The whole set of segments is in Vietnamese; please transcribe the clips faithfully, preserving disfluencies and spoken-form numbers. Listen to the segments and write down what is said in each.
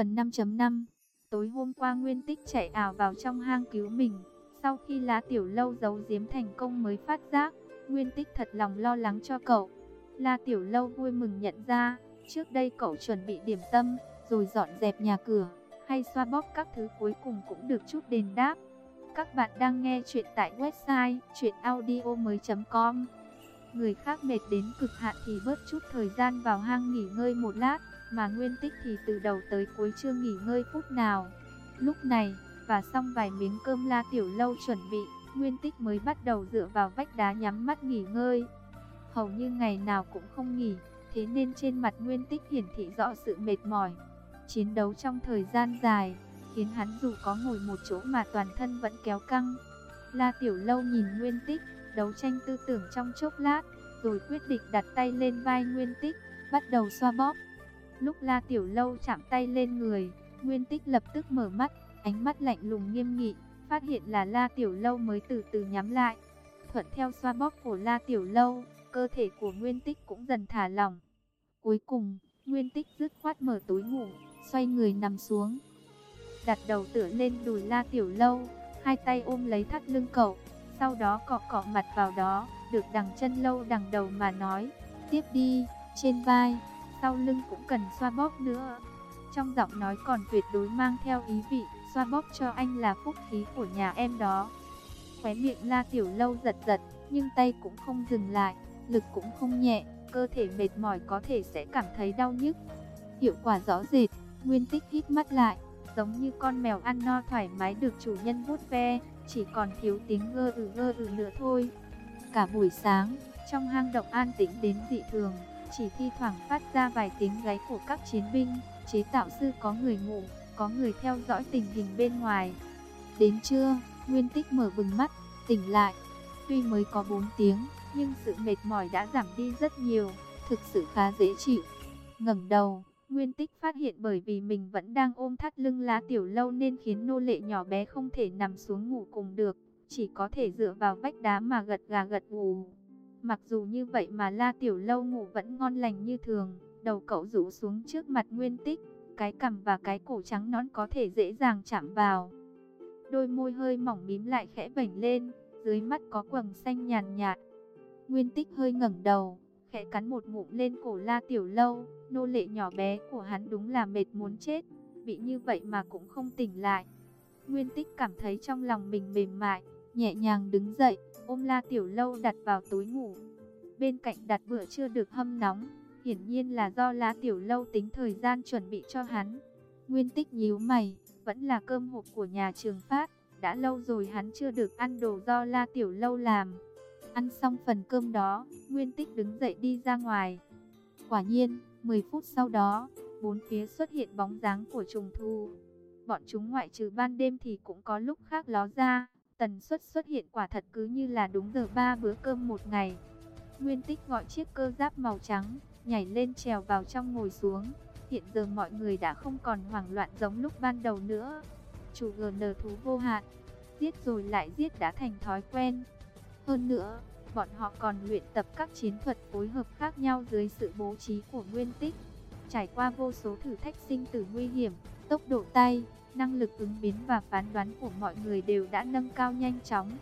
Phần năm chấm năm. Tối hôm qua Nguyên Tích chạy ảo vào trong hang cứu mình. Sau khi La Tiểu Lâu giấu giếm thành công mới phát giác, Nguyên Tích thật lòng lo lắng cho cậu. La Tiểu Lâu vui mừng nhận ra, trước đây cậu chuẩn bị điểm tâm, rồi dọn dẹp nhà cửa, hay xoa bóp các thứ cuối cùng cũng được chút đền đáp. Các bạn đang nghe chuyện tại website truyện audio mới chấm com. Người khác mệt đến cực hạn thì bớt chút thời gian vào hang nghỉ ngơi một lát, mà Nguyên Tích thì từ đầu tới cuối chưa nghỉ ngơi phút nào. Lúc này, và xong vài miếng cơm La Tiểu Lâu chuẩn bị, Nguyên Tích mới bắt đầu dựa vào vách đá nhắm mắt nghỉ ngơi. Hầu như ngày nào cũng không nghỉ, thế nên trên mặt Nguyên Tích hiển thị rõ sự mệt mỏi. Chiến đấu trong thời gian dài, khiến hắn dù có ngồi một chỗ mà toàn thân vẫn kéo căng. La Tiểu Lâu nhìn Nguyên Tích, đấu tranh tư tưởng trong chốc lát, rồi quyết định đặt tay lên vai Nguyên Tích, bắt đầu xoa bóp. Lúc La Tiểu Lâu chạm tay lên người, Nguyên Tích lập tức mở mắt, ánh mắt lạnh lùng nghiêm nghị, phát hiện là La Tiểu Lâu mới từ từ nhắm lại. Thuận theo xoa bóp của La Tiểu Lâu, cơ thể của Nguyên Tích cũng dần thả lỏng. Cuối cùng, Nguyên Tích dứt khoát mở túi ngủ, xoay người nằm xuống, đặt đầu tựa lên đùi La Tiểu Lâu, hai tay ôm lấy thắt lưng cậu, sau đó cọ cọ mặt vào đó, được đằng chân lâu đằng đầu mà nói, tiếp đi, trên vai, sau lưng cũng cần xoa bóp nữa. Trong giọng nói còn tuyệt đối mang theo ý vị, xoa bóp cho anh là phúc khí của nhà em đó. Khóe miệng La Tiểu Lâu giật giật, nhưng tay cũng không dừng lại, lực cũng không nhẹ, cơ thể mệt mỏi có thể sẽ cảm thấy đau nhức. Hiệu quả rõ rệt, Nguyên Tích hít mắt lại, giống như con mèo ăn no thoải mái được chủ nhân vuốt ve, chỉ còn thiếu tiếng gơ ừ gơ ừ nữa thôi. Cả buổi sáng, trong hang động an tĩnh đến dị thường, chỉ thi thoảng phát ra vài tiếng gáy của các chiến binh, chế tạo sư có người ngủ, có người theo dõi tình hình bên ngoài. Đến trưa, Nguyên Tích mở bừng mắt, tỉnh lại. Tuy mới có bốn tiếng, nhưng sự mệt mỏi đã giảm đi rất nhiều, thực sự khá dễ chịu. Ngẩng đầu, Nguyên Tích phát hiện bởi vì mình vẫn đang ôm thắt lưng La Tiểu Lâu nên khiến nô lệ nhỏ bé không thể nằm xuống ngủ cùng được, chỉ có thể dựa vào vách đá mà gật gà gật gù. Mặc dù như vậy mà La Tiểu Lâu ngủ vẫn ngon lành như thường, đầu cậu rũ xuống trước mặt Nguyên Tích, cái cằm và cái cổ trắng nõn có thể dễ dàng chạm vào. Đôi môi hơi mỏng mím lại khẽ vểnh lên, dưới mắt có quầng xanh nhàn nhạt. Nguyên Tích hơi ngẩng đầu, khẽ cắn một ngụm lên cổ La Tiểu Lâu, nô lệ nhỏ bé của hắn đúng là mệt muốn chết, bị như vậy mà cũng không tỉnh lại. Nguyên Tích cảm thấy trong lòng mình mềm mại, nhẹ nhàng đứng dậy, ôm La Tiểu Lâu đặt vào túi ngủ. Bên cạnh đặt bữa trưa được hâm nóng, hiển nhiên là do La Tiểu Lâu tính thời gian chuẩn bị cho hắn. Nguyên Tích nhíu mày, vẫn là cơm hộp của nhà Trường Phát, đã lâu rồi hắn chưa được ăn đồ do La Tiểu Lâu làm. Ăn xong phần cơm đó, Nguyên Tích đứng dậy đi ra ngoài. Quả nhiên, mười phút sau đó, bốn phía xuất hiện bóng dáng của trùng thú. Bọn chúng ngoại trừ ban đêm thì cũng có lúc khác ló ra, tần suất xuất hiện quả thật cứ như là đúng giờ ba bữa cơm một ngày. Nguyên Tích gọi chiếc cơ giáp màu trắng, nhảy lên trèo vào trong ngồi xuống. Hiện giờ mọi người đã không còn hoảng loạn giống lúc ban đầu nữa. Chủ giê en thú vô hạn, giết rồi lại giết đã thành thói quen. Hơn nữa, bọn họ còn luyện tập các chiến thuật phối hợp khác nhau dưới sự bố trí của Nguyên Tích. Trải qua vô số thử thách sinh tử nguy hiểm, tốc độ tay, năng lực ứng biến và phán đoán của mọi người đều đã nâng cao nhanh chóng.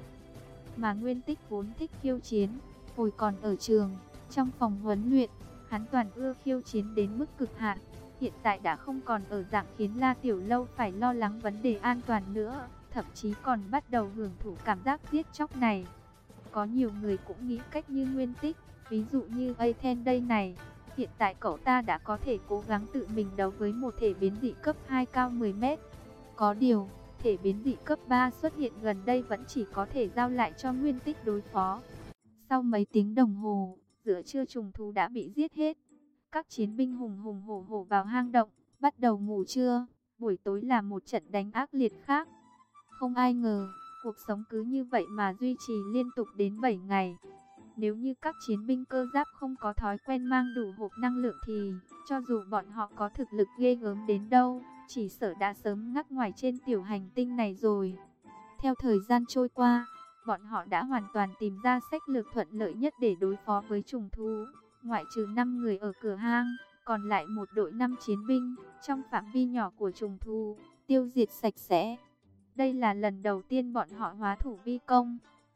Mà Nguyên Tích vốn thích khiêu chiến, hồi còn ở trường, trong phòng huấn luyện, hắn toàn ưa khiêu chiến đến mức cực hạn. Hiện tại đã không còn ở dạng khiến La Tiểu Lâu phải lo lắng vấn đề an toàn nữa, thậm chí còn bắt đầu hưởng thụ cảm giác giết chóc này. Có nhiều người cũng nghĩ cách như Nguyên Tích, ví dụ như Aten đây này. Hiện tại cậu ta đã có thể cố gắng tự mình đấu với một thể biến dị cấp hai cao mười mét. Có điều, thể biến dị cấp ba xuất hiện gần đây vẫn chỉ có thể giao lại cho Nguyên Tích đối phó. Sau mấy tiếng đồng hồ, giữa trưa trùng thú đã bị giết hết. Các chiến binh hùng hùng hổ hổ vào hang động, bắt đầu ngủ trưa. Buổi tối là một trận đánh ác liệt khác. Không ai ngờ, cuộc sống cứ như vậy mà duy trì liên tục đến bảy ngày. Nếu như các chiến binh cơ giáp không có thói quen mang đủ hộp năng lượng thì, cho dù bọn họ có thực lực ghê gớm đến đâu, chỉ sợ đã sớm ngắc ngoài trên tiểu hành tinh này rồi. Theo thời gian trôi qua, bọn họ đã hoàn toàn tìm ra sách lược thuận lợi nhất để đối phó với trùng thú. Ngoại trừ năm người ở cửa hang, còn lại một đội năm chiến binh, trong phạm vi nhỏ của trùng thú, tiêu diệt sạch sẽ. Đây là lần đầu tiên bọn họ hóa thủ vi công.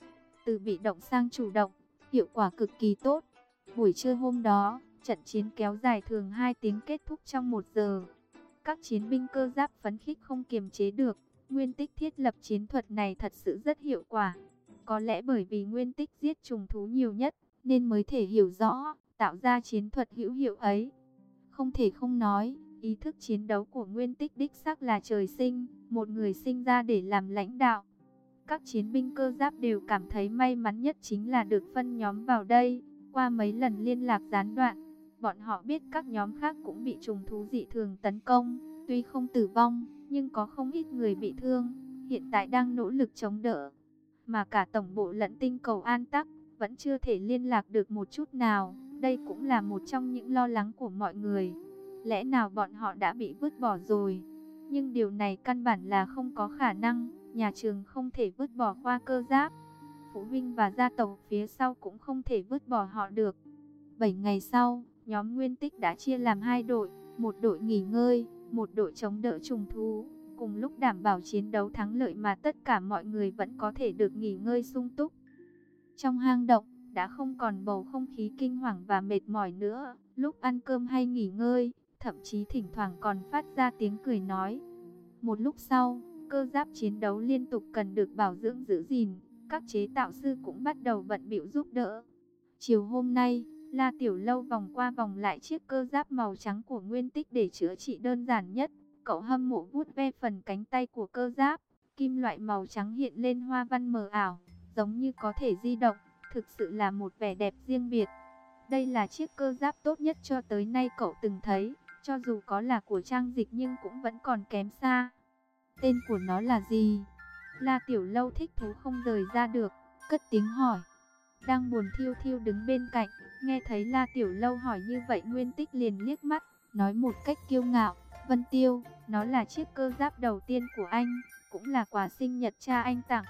Từ bị động sang chủ động, hiệu quả cực kỳ tốt. Buổi trưa hôm đó, trận chiến kéo dài thường hai tiếng kết thúc trong một giờ. Các chiến binh cơ giáp phấn khích không kiềm chế được. Nguyên Tích thiết lập chiến thuật này thật sự rất hiệu quả. Có lẽ bởi vì Nguyên Tích giết trùng thú nhiều nhất, nên mới thể hiểu rõ, tạo ra chiến thuật hữu hiệu ấy. Không thể không nói, ý thức chiến đấu của Nguyên Tích đích xác là trời sinh, một người sinh ra để làm lãnh đạo. Các chiến binh cơ giáp đều cảm thấy may mắn nhất chính là được phân nhóm vào đây. Qua mấy lần liên lạc gián đoạn, bọn họ biết các nhóm khác cũng bị trùng thú dị thường tấn công. Tuy không tử vong, nhưng có không ít người bị thương, hiện tại đang nỗ lực chống đỡ. Mà cả tổng bộ lẫn tinh cầu An Tắc vẫn chưa thể liên lạc được một chút nào. Đây cũng là một trong những lo lắng của mọi người. Lẽ nào bọn họ đã bị vứt bỏ rồi? Nhưng điều này căn bản là không có khả năng. Nhà trường không thể vứt bỏ khoa cơ giáp. Phụ huynh và gia tộc phía sau cũng không thể vứt bỏ họ được. Bảy ngày sau, nhóm Nguyên Tích đã chia làm hai đội. Một đội nghỉ ngơi, một đội chống đỡ trùng thú. Cùng lúc đảm bảo chiến đấu thắng lợi mà tất cả mọi người vẫn có thể được nghỉ ngơi sung túc. Trong hang động, đã không còn bầu không khí kinh hoàng và mệt mỏi nữa. Lúc ăn cơm hay nghỉ ngơi, thậm chí thỉnh thoảng còn phát ra tiếng cười nói. Một lúc sau, cơ giáp chiến đấu liên tục cần được bảo dưỡng giữ gìn. Các chế tạo sư cũng bắt đầu bận bịu giúp đỡ. Chiều hôm nay, La Tiểu Lâu vòng qua vòng lại chiếc cơ giáp màu trắng của Nguyên Tích để chữa trị đơn giản nhất. Cậu hâm mộ vuốt ve phần cánh tay của cơ giáp. Kim loại màu trắng hiện lên hoa văn mờ ảo, giống như có thể di động. Thực sự là một vẻ đẹp riêng biệt. Đây là chiếc cơ giáp tốt nhất cho tới nay cậu từng thấy. Cho dù có là của Trang Dịch nhưng cũng vẫn còn kém xa. Tên của nó là gì? La Tiểu Lâu thích thú không rời ra được, cất tiếng hỏi. Đang buồn thiêu thiêu đứng bên cạnh, nghe thấy La Tiểu Lâu hỏi như vậy Nguyên Tích liền liếc mắt, nói một cách kiêu ngạo. Vân Tiêu, nó là chiếc cơ giáp đầu tiên của anh, cũng là quà sinh nhật cha anh tặng.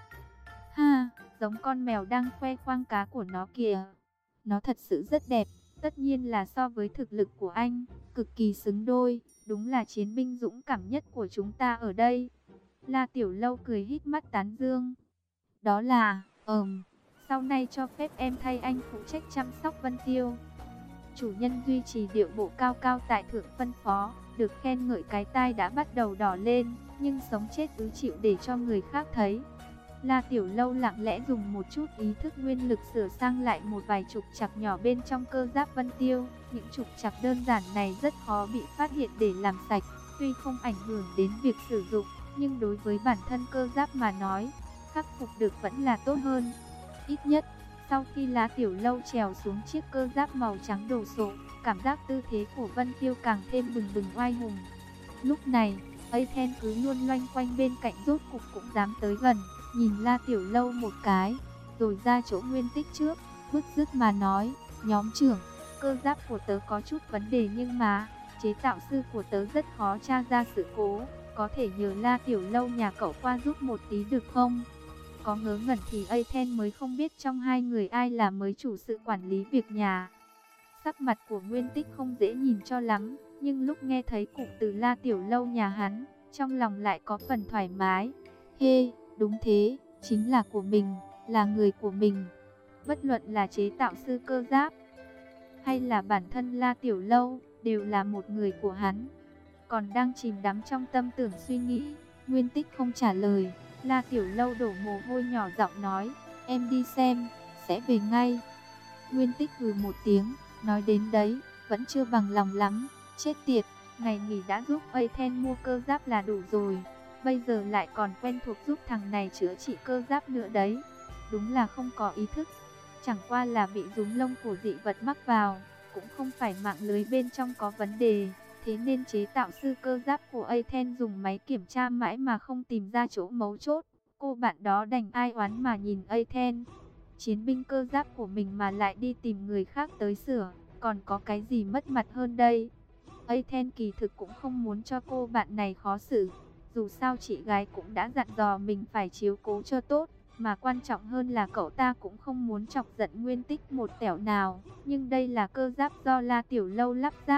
Ha, giống con mèo đang khoe khoang cá của nó kìa. Nó thật sự rất đẹp, tất nhiên là so với thực lực của anh, cực kỳ xứng đôi, đúng là chiến binh dũng cảm nhất của chúng ta ở đây. La Tiểu Lâu cười híp mắt tán dương. Đó là, ờm, sau này cho phép em thay anh phụ trách chăm sóc Vân Tiêu. Chủ nhân duy trì điệu bộ cao cao tại thượng phân phó, được khen ngợi cái tai đã bắt đầu đỏ lên, nhưng sống chết cứ chịu để cho người khác thấy. La Tiểu Lâu lặng lẽ dùng một chút ý thức nguyên lực sửa sang lại một vài trục trặc nhỏ bên trong cơ giáp Vân Tiêu. Những trục trặc đơn giản này rất khó bị phát hiện để làm sạch, tuy không ảnh hưởng đến việc sử dụng, nhưng đối với bản thân cơ giáp mà nói, khắc phục được vẫn là tốt hơn. Ít nhất, sau khi La Tiểu Lâu trèo xuống chiếc cơ giáp màu trắng đồ sộ, cảm giác tư thế của Vân Tiêu càng thêm bừng bừng oai hùng. Lúc này, Aiden cứ luôn loanh quanh bên cạnh rốt cục cũng dám tới gần, nhìn La Tiểu Lâu một cái, rồi ra chỗ Nguyên Tích trước, bứt rứt mà nói, nhóm trưởng, cơ giáp của tớ có chút vấn đề nhưng mà, chế tạo sư của tớ rất khó tra ra sự cố, có thể nhờ La Tiểu Lâu nhà cậu qua giúp một tí được không? Có ngớ ngẩn thì Aiden mới không biết trong hai người ai là mới chủ sự quản lý việc nhà. Sắc mặt của Nguyên Tích không dễ nhìn cho lắm, nhưng lúc nghe thấy cụm từ La Tiểu Lâu nhà hắn, trong lòng lại có phần thoải mái. Hê, đúng thế, chính là của mình, là người của mình. Bất luận là chế tạo sư cơ giáp, hay là bản thân La Tiểu Lâu, đều là một người của hắn. Còn đang chìm đắm trong tâm tưởng suy nghĩ, Nguyên Tích không trả lời. La Tiểu Lâu đổ mồ hôi nhỏ giọng nói, em đi xem, sẽ về ngay. Nguyên Tích hừ một tiếng, nói đến đấy, vẫn chưa bằng lòng lắm, chết tiệt, ngày nghỉ đã giúp Aiden mua cơ giáp là đủ rồi, bây giờ lại còn quen thuộc giúp thằng này chữa trị cơ giáp nữa đấy, đúng là không có ý thức, chẳng qua là bị rúm lông của dị vật mắc vào, cũng không phải mạng lưới bên trong có vấn đề. Thế nên chế tạo sư cơ giáp của Aiden dùng máy kiểm tra mãi mà không tìm ra chỗ mấu chốt. Cô bạn đó đành ai oán mà nhìn Aiden. Chiến binh cơ giáp của mình mà lại đi tìm người khác tới sửa, còn có cái gì mất mặt hơn đây? Aiden kỳ thực cũng không muốn cho cô bạn này khó xử. Dù sao chị gái cũng đã dặn dò mình phải chiếu cố cho tốt. Mà quan trọng hơn là cậu ta cũng không muốn chọc giận Nguyên Tích một tẻo nào. Nhưng đây là cơ giáp do La Tiểu Lâu lắp ráp.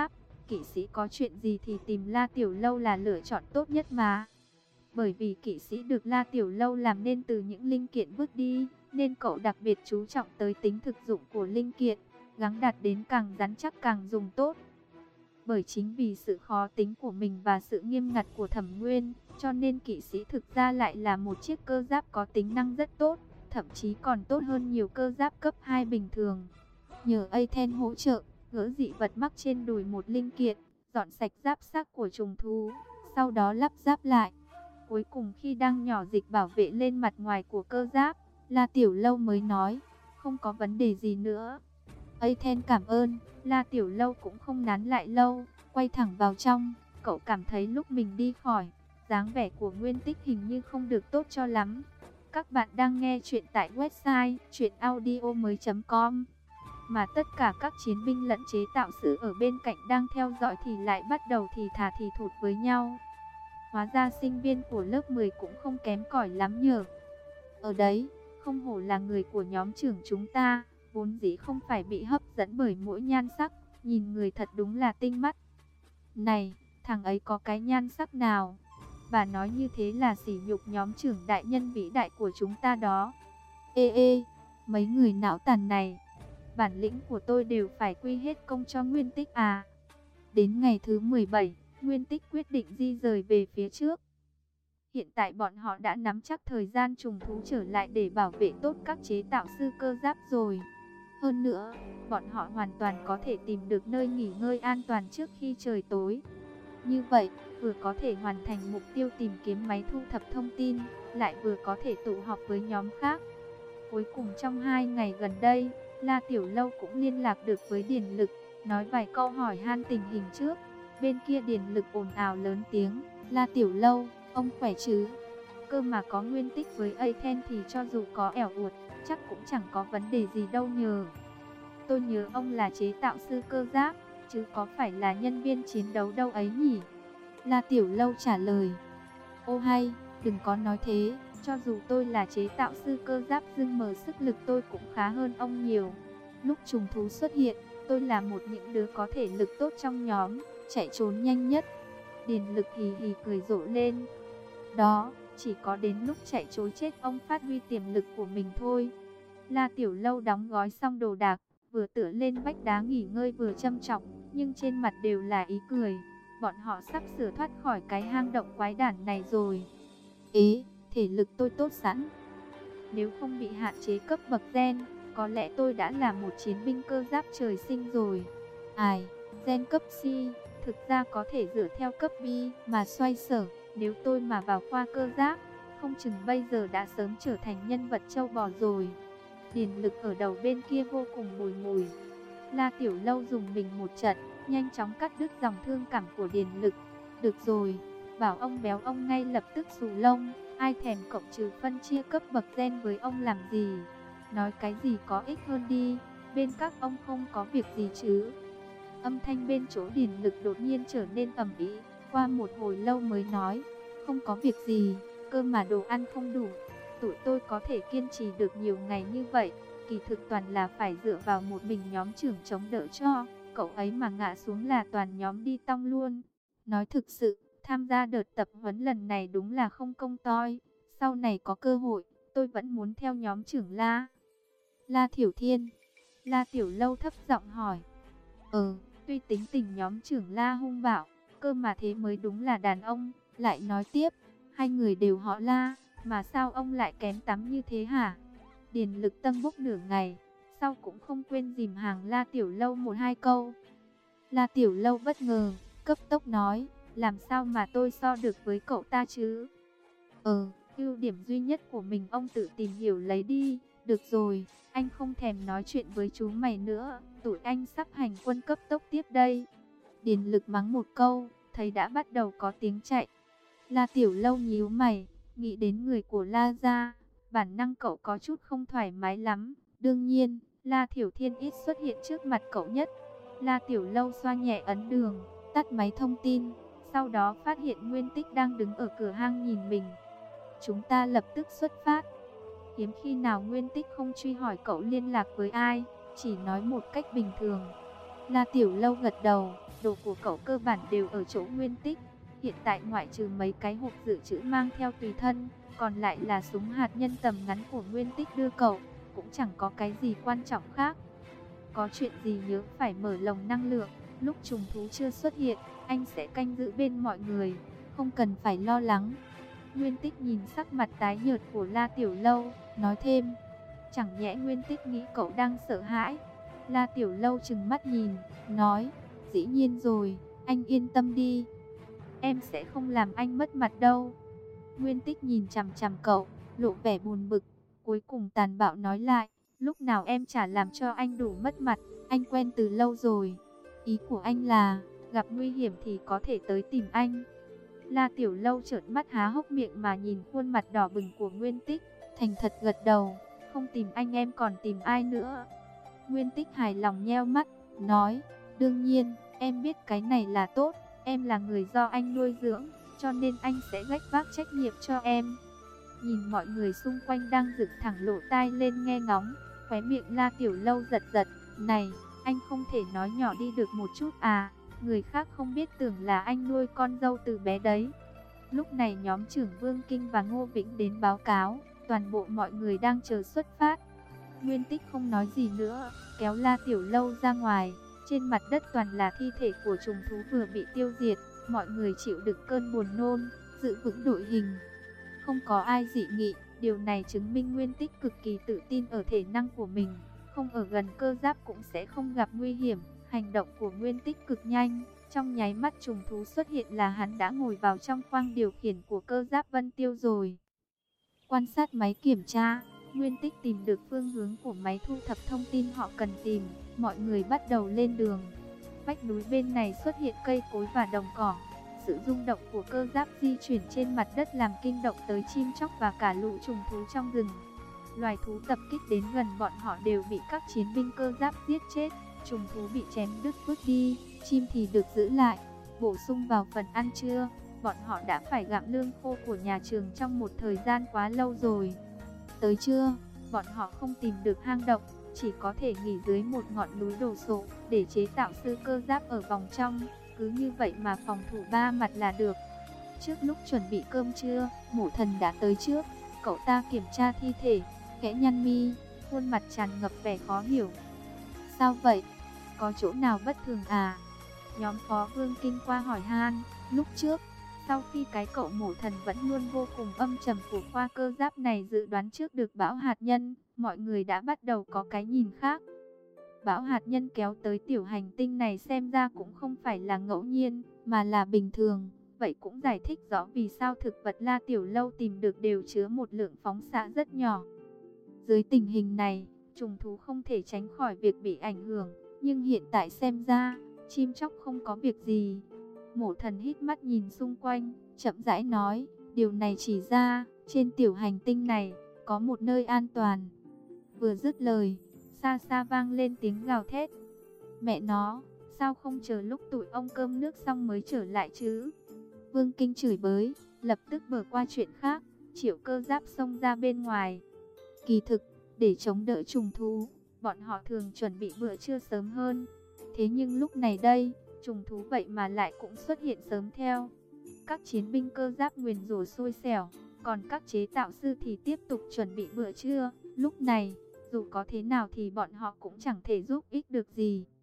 kỵ sĩ có chuyện gì thì tìm La Tiểu Lâu là lựa chọn tốt nhất mà. Bởi vì kỵ sĩ được La Tiểu Lâu làm nên từ những linh kiện vứt đi, nên cậu đặc biệt chú trọng tới tính thực dụng của linh kiện, gắng đạt đến càng rắn chắc càng dùng tốt. Bởi chính vì sự khó tính của mình và sự nghiêm ngặt của Thẩm Nguyên, cho nên kỵ sĩ thực ra lại là một chiếc cơ giáp có tính năng rất tốt, thậm chí còn tốt hơn nhiều cơ giáp cấp hai bình thường. Nhờ Aten hỗ trợ, gỡ dị vật mắc trên đùi một linh kiện, dọn sạch giáp xác của trùng thú, sau đó lắp ráp lại. Cuối cùng khi đang nhỏ dịch bảo vệ lên mặt ngoài của cơ giáp, La Tiểu Lâu mới nói, không có vấn đề gì nữa. Aten cảm ơn. La Tiểu Lâu cũng không nán lại lâu, quay thẳng vào trong. Cậu cảm thấy lúc mình đi khỏi, dáng vẻ của Nguyên Tích hình như không được tốt cho lắm. Các bạn đang nghe chuyện tại website truyện audio mới chấm com. Mà tất cả các chiến binh lẫn chế tạo sư ở bên cạnh đang theo dõi thì lại bắt đầu thì thả thì thụt với nhau. Hóa ra sinh viên của lớp mười cũng không kém cỏi lắm nhờ. Ở đấy, không hổ là người của nhóm trưởng chúng ta, vốn dĩ không phải bị hấp dẫn bởi mỗi nhan sắc, nhìn người thật đúng là tinh mắt. Này, thằng ấy có cái nhan sắc nào? Bà nói như thế là sỉ nhục nhóm trưởng đại nhân vĩ đại của chúng ta đó. Ê ê, mấy người não tàn này, bản lĩnh của tôi đều phải quy hết công cho Nguyên Tích à. Đến ngày thứ mười bảy, Nguyên Tích quyết định di rời về phía trước. Hiện tại bọn họ đã nắm chắc thời gian trùng thú trở lại để bảo vệ tốt các chế tạo sư cơ giáp rồi. Hơn nữa, bọn họ hoàn toàn có thể tìm được nơi nghỉ ngơi an toàn trước khi trời tối. Như vậy, vừa có thể hoàn thành mục tiêu tìm kiếm máy thu thập thông tin, lại vừa có thể tụ họp với nhóm khác. Cuối cùng trong hai ngày gần đây, La Tiểu Lâu cũng liên lạc được với Điền Lực, nói vài câu hỏi han tình hình trước. Bên kia Điền Lực ồn ào lớn tiếng, La Tiểu Lâu, ông khỏe chứ? Cơ mà có Nguyên Tích với Aten thì cho dù có ẻo uột, chắc cũng chẳng có vấn đề gì đâu nhờ. Tôi nhớ ông là chế tạo sư cơ giáp, chứ có phải là nhân viên chiến đấu đâu ấy nhỉ? La Tiểu Lâu trả lời. Ô hay, đừng có nói thế, cho dù tôi là chế tạo sư cơ giáp dưng mờ sức lực tôi cũng khá hơn ông nhiều. Lúc trùng thú xuất hiện, tôi là một những đứa có thể lực tốt trong nhóm, chạy trốn nhanh nhất. Điền Lực hì hì cười rộ lên. Đó, chỉ có đến lúc chạy trối chết ông phát huy tiềm lực của mình thôi. La Tiểu Lâu đóng gói xong đồ đạc, vừa tựa lên vách đá nghỉ ngơi vừa châm chọc, nhưng trên mặt đều là ý cười. Bọn họ sắp sửa thoát khỏi cái hang động quái đản này rồi. Ế, thể lực tôi tốt sẵn. Nếu không bị hạn chế cấp bậc gen, có lẽ tôi đã là một chiến binh cơ giáp trời sinh rồi. Ai, gen cấp C, thực ra có thể dựa theo cấp B mà xoay sở. Nếu tôi mà vào khoa cơ giáp, không chừng bây giờ đã sớm trở thành nhân vật châu bò rồi. Điền Lực ở đầu bên kia vô cùng bùi ngùi. La Tiểu Lâu dùng mình một trận, nhanh chóng cắt đứt dòng thương cảm của Điền Lực. Được rồi, bảo ông béo ông ngay lập tức xù lông. Ai thèm cộng trừ phân chia cấp bậc gen với ông làm gì? Nói cái gì có ích hơn đi, bên các ông không có việc gì chứ? Âm thanh bên chỗ Điền Lực đột nhiên trở nên ầm ĩ, qua một hồi lâu mới nói, không có việc gì, cơ mà đồ ăn không đủ. Tụi tôi có thể kiên trì được nhiều ngày như vậy, kỳ thực toàn là phải dựa vào một mình nhóm trưởng chống đỡ cho, cậu ấy mà ngã xuống là toàn nhóm đi tong luôn. Nói thực sự, tham gia đợt tập huấn lần này đúng là không công toi, sau này có cơ hội, tôi vẫn muốn theo nhóm trưởng La. La Thiểu Thiên. La Tiểu Lâu thấp giọng hỏi. Ừ, tuy tính tình nhóm trưởng La hung bạo, cơ mà thế mới đúng là đàn ông. Lại nói tiếp, hai người đều họ La, mà sao ông lại kém tắm như thế hả? Điền Lực tân bốc nửa ngày, sau cũng không quên dìm hàng La Tiểu Lâu một hai câu. La Tiểu Lâu bất ngờ, cấp tốc nói, làm sao mà tôi so được với cậu ta chứ? Ừ, ưu điểm duy nhất của mình ông tự tìm hiểu lấy đi. Được rồi, anh không thèm nói chuyện với chú mày nữa, tụi anh sắp hành quân cấp tốc tiếp đây. Điền Lực mắng một câu, thấy đã bắt đầu có tiếng chạy. La Tiểu Lâu nhíu mày, nghĩ đến người của La gia, bản năng cậu có chút không thoải mái lắm. Đương nhiên, La Thiểu Thiên ít xuất hiện trước mặt cậu nhất. La Tiểu Lâu xoa nhẹ ấn đường, tắt máy thông tin, sau đó phát hiện Nguyên Tích đang đứng ở cửa hang nhìn mình. Chúng ta lập tức xuất phát. Hiếm khi nào Nguyên Tích không truy hỏi cậu liên lạc với ai, chỉ nói một cách bình thường. La Tiểu Lâu gật đầu, Đồ của cậu cơ bản đều ở chỗ Nguyên Tích. Hiện tại ngoại trừ mấy cái hộp dự trữ mang theo tùy thân, còn lại là súng hạt nhân tầm ngắn của Nguyên Tích đưa cậu, cũng chẳng có cái gì quan trọng khác. Có chuyện gì nhớ phải mở lồng năng lượng, lúc trùng thú chưa xuất hiện, anh sẽ canh giữ bên mọi người, không cần phải lo lắng. Nguyên Tích nhìn sắc mặt tái nhợt của La Tiểu Lâu, nói thêm, chẳng nhẽ Nguyên Tích nghĩ cậu đang sợ hãi. La Tiểu Lâu trừng mắt nhìn, nói, dĩ nhiên rồi, anh yên tâm đi. Em sẽ không làm anh mất mặt đâu. Nguyên Tích nhìn chằm chằm cậu, lộ vẻ buồn bực, cuối cùng tàn bạo nói lại, lúc nào em chả làm cho anh đủ mất mặt, anh quen từ lâu rồi. Ý của anh là, gặp nguy hiểm thì có thể tới tìm anh. La Tiểu Lâu trợn mắt há hốc miệng mà nhìn khuôn mặt đỏ bừng của Nguyên Tích, thành thật gật đầu, không tìm anh em còn tìm ai nữa. Nguyên Tích hài lòng nheo mắt, nói, đương nhiên, em biết cái này là tốt, em là người do anh nuôi dưỡng, cho nên anh sẽ gánh vác trách nhiệm cho em. Nhìn mọi người xung quanh đang dựng thẳng lỗ tai lên nghe ngóng, khóe miệng La Tiểu Lâu giật giật, này, anh không thể nói nhỏ đi được một chút à, người khác không biết tưởng là anh nuôi con dâu từ bé đấy. Lúc này nhóm trưởng Vương Kinh và Ngô Vĩnh đến báo cáo, toàn bộ mọi người đang chờ xuất phát. Nguyên Tích không nói gì nữa, kéo La Tiểu Lâu ra ngoài, trên mặt đất toàn là thi thể của trùng thú vừa bị tiêu diệt, mọi người chịu đựng cơn buồn nôn, giữ vững đội hình. Không có ai dị nghị, điều này chứng minh Nguyên Tích cực kỳ tự tin ở thể năng của mình, không ở gần cơ giáp cũng sẽ không gặp nguy hiểm. Hành động của Nguyên Tích cực nhanh, trong nháy mắt trùng thú xuất hiện là hắn đã ngồi vào trong khoang điều khiển của cơ giáp Vân Tiêu rồi. Quan sát máy kiểm tra, Nguyên Tích tìm được phương hướng của máy thu thập thông tin họ cần tìm, mọi người bắt đầu lên đường. Vách núi bên này xuất hiện cây cối và đồng cỏ. Sự rung động của cơ giáp di chuyển trên mặt đất làm kinh động tới chim chóc và cả lũ trùng thú trong rừng. Loài thú tập kích đến gần bọn họ đều bị các chiến binh cơ giáp giết chết. Trùng thú bị chém đứt vứt đi, chim thì được giữ lại, bổ sung vào phần ăn trưa. Bọn họ đã phải gặm lương khô của nhà trường trong một thời gian quá lâu rồi. Tới trưa, bọn họ không tìm được hang động, chỉ có thể nghỉ dưới một ngọn núi đổ sộ để chế tạo sư cơ giáp ở vòng trong. Cứ như vậy mà phòng thủ ba mặt là được. Trước lúc chuẩn bị cơm trưa, Mộ Thần đã tới trước. Cậu ta kiểm tra thi thể, khẽ nhăn mi, khuôn mặt tràn ngập vẻ khó hiểu. Sao vậy? Có chỗ nào bất thường à? Nhóm Phó Vương Kinh qua hỏi han. Lúc trước, sau khi cái cậu Mộ Thần vẫn luôn vô cùng âm trầm của khoa cơ giáp này dự đoán trước được bão hạt nhân, mọi người đã bắt đầu có cái nhìn khác. Bão hạt nhân kéo tới tiểu hành tinh này xem ra cũng không phải là ngẫu nhiên, mà là bình thường. Vậy cũng giải thích rõ vì sao thực vật La Tiểu Lâu tìm được đều chứa một lượng phóng xạ rất nhỏ. Dưới tình hình này, trùng thú không thể tránh khỏi việc bị ảnh hưởng, nhưng hiện tại xem ra, chim chóc không có việc gì. Mộ Thần hít mắt nhìn xung quanh, chậm rãi nói, điều này chỉ ra, trên tiểu hành tinh này, có một nơi an toàn. Vừa dứt lời, xa xa vang lên tiếng gào thét. Mẹ nó, sao không chờ lúc tụi ông cơm nước xong mới trở lại chứ? Vương Kinh chửi bới, lập tức bờ qua chuyện khác, triệu cơ giáp xông ra bên ngoài. Kỳ thực, để chống đỡ trùng thú, bọn họ thường chuẩn bị bữa trưa sớm hơn. Thế nhưng lúc này đây, trùng thú vậy mà lại cũng xuất hiện sớm theo. Các chiến binh cơ giáp nguyền rủa xui xẻo, còn các chế tạo sư thì tiếp tục chuẩn bị bữa trưa. Lúc này, dù có thế nào thì bọn họ cũng chẳng thể giúp ích được gì.